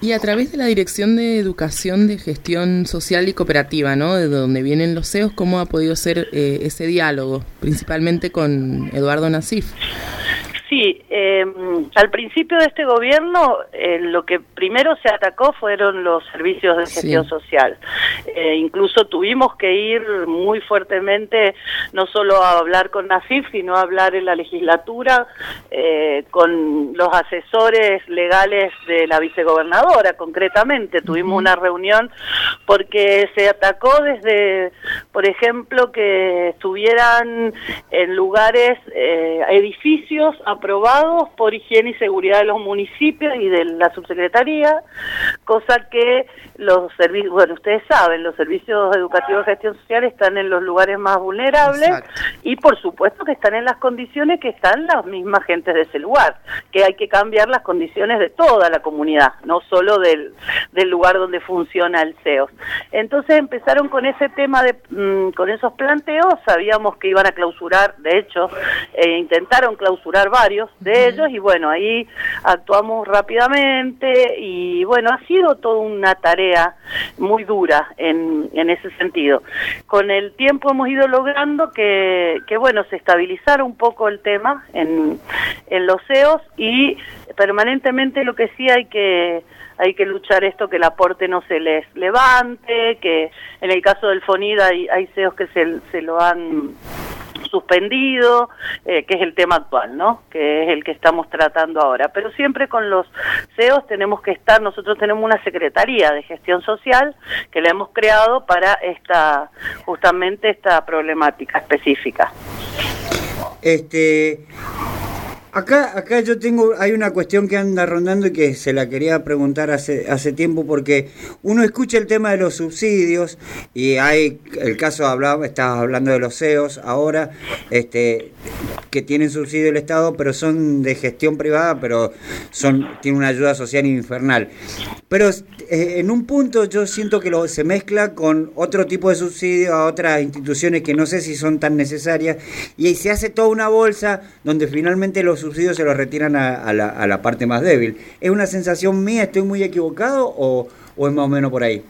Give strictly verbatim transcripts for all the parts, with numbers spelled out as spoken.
Y a través de la Dirección de Educación de Gestión Social y Cooperativa, ¿no?, de donde vienen los C E Os, ¿cómo ha podido ser eh, ese diálogo, principalmente con Eduardo Nasif? Sí, eh, al principio de este gobierno eh, lo que primero se atacó fueron los servicios de gestión sí. social. Eh, incluso tuvimos que ir muy fuertemente, no solo a hablar con Nasif, sino a hablar en la legislatura eh, con los asesores legales de la vicegobernadora, concretamente. Tuvimos uh-huh. una reunión porque se atacó desde, por ejemplo, que estuvieran en lugares, eh, edificios aprobados por Higiene y Seguridad de los municipios y de la subsecretaría, cosa que los servicios, bueno, ustedes saben, los servicios educativos de gestión social están en los lugares más vulnerables. Exacto. Y por supuesto que están en las condiciones que están las mismas gentes de ese lugar, que hay que cambiar las condiciones de toda la comunidad, no solo del, del lugar donde funciona el C E O. Entonces empezaron con ese tema, de mmm, con esos planteos, sabíamos que iban a clausurar, de hecho, eh, intentaron clausurar varios de ellos, y bueno, ahí actuamos rápidamente, y bueno, ha sido toda una tarea muy dura en, en ese sentido. Con el tiempo hemos ido logrando que, que bueno, se estabilizara un poco el tema en, en los C E Os, y permanentemente lo que sí hay que hay que luchar esto, que el aporte no se les levante, que en el caso del FONID hay, hay C E Os que se, se lo han suspendido, eh, que es el tema actual, ¿no?, que es el que estamos tratando ahora. Pero siempre con los C E Os tenemos que estar, nosotros tenemos una Secretaría de Gestión Social que la hemos creado para esta, justamente esta problemática específica. Este... Acá, acá yo tengo, hay una cuestión que anda rondando y que se la quería preguntar hace, hace tiempo, porque uno escucha el tema de los subsidios y hay el caso, hablaba, estabas hablando de los C E Os ahora, este, que tienen subsidio del Estado, pero son de gestión privada, pero son, tienen una ayuda social infernal. Pero eh, en un punto yo siento que lo, se mezcla con otro tipo de subsidio a otras instituciones que no sé si son tan necesarias, y ahí se hace toda una bolsa donde finalmente los subsidios se los retiran a, a, la, a la parte más débil. ¿Es una sensación mía? ¿Estoy muy equivocado o, o es más o menos por ahí?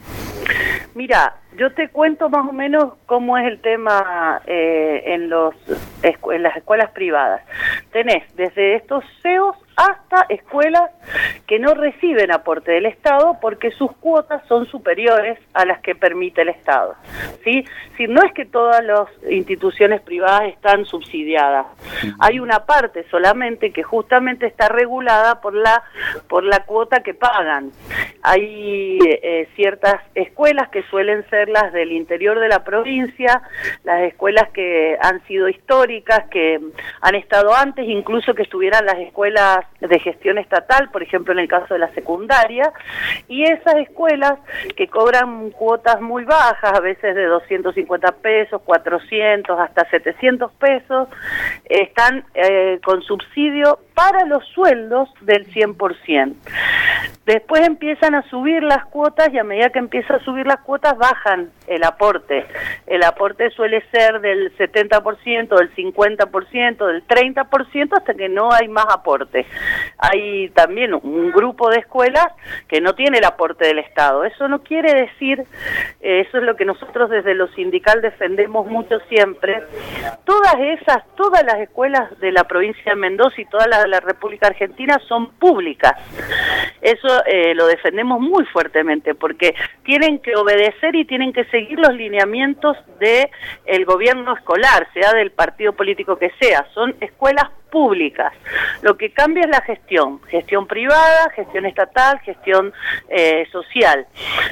Mira, yo te cuento más o menos cómo es el tema eh, en, los, en las escuelas privadas. Tenés desde estos C E Os hasta escuelas que no reciben aporte del Estado porque sus cuotas son superiores a las que permite el Estado, ¿sí? Si no es que todas las instituciones privadas están subsidiadas, hay una parte solamente que justamente está regulada por la por la cuota que pagan. Hay eh, ciertas escuelas que suelen ser las del interior de la provincia, las escuelas que han sido históricas, que han estado antes, incluso que estuvieran las escuelas de gestión estatal, por ejemplo en el caso de la secundaria, y esas escuelas que cobran cuotas muy bajas, a veces de doscientos cincuenta pesos, cuatrocientos, hasta setecientos pesos, están eh, con subsidio para los sueldos del cien por ciento. Después empiezan a subir las cuotas, y a medida que empiezan a subir las cuotas bajan el aporte. El aporte suele ser del setenta por ciento, del cincuenta por ciento, del treinta por ciento, hasta que no hay más aporte. Hay también un grupo de escuelas que no tiene el aporte del Estado. Eso no quiere decir, eh, eso es lo que nosotros desde lo sindical defendemos mucho siempre, todas esas, todas las escuelas de la provincia de Mendoza y todas las de la República Argentina son públicas. Eso eh, lo defendemos muy fuertemente, porque tienen que obedecer y tienen que seguir los lineamientos de el gobierno escolar, sea del partido político que sea. Son escuelas públicas. Lo que cambia es la gestión, gestión privada, gestión estatal, gestión eh, social,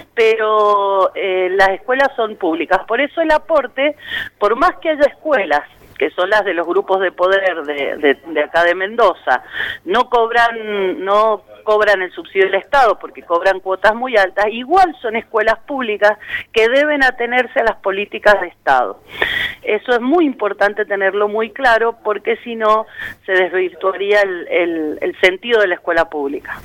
pero eh, las escuelas son públicas. Por eso el aporte, por más que haya escuelas que son las de los grupos de poder de, de, de acá de Mendoza, no cobran, no cobran el subsidio del Estado porque cobran cuotas muy altas, igual son escuelas públicas que deben atenerse a las políticas de Estado. Eso es muy importante tenerlo muy claro, porque si no se desvirtuaría el, el, el sentido de la escuela pública.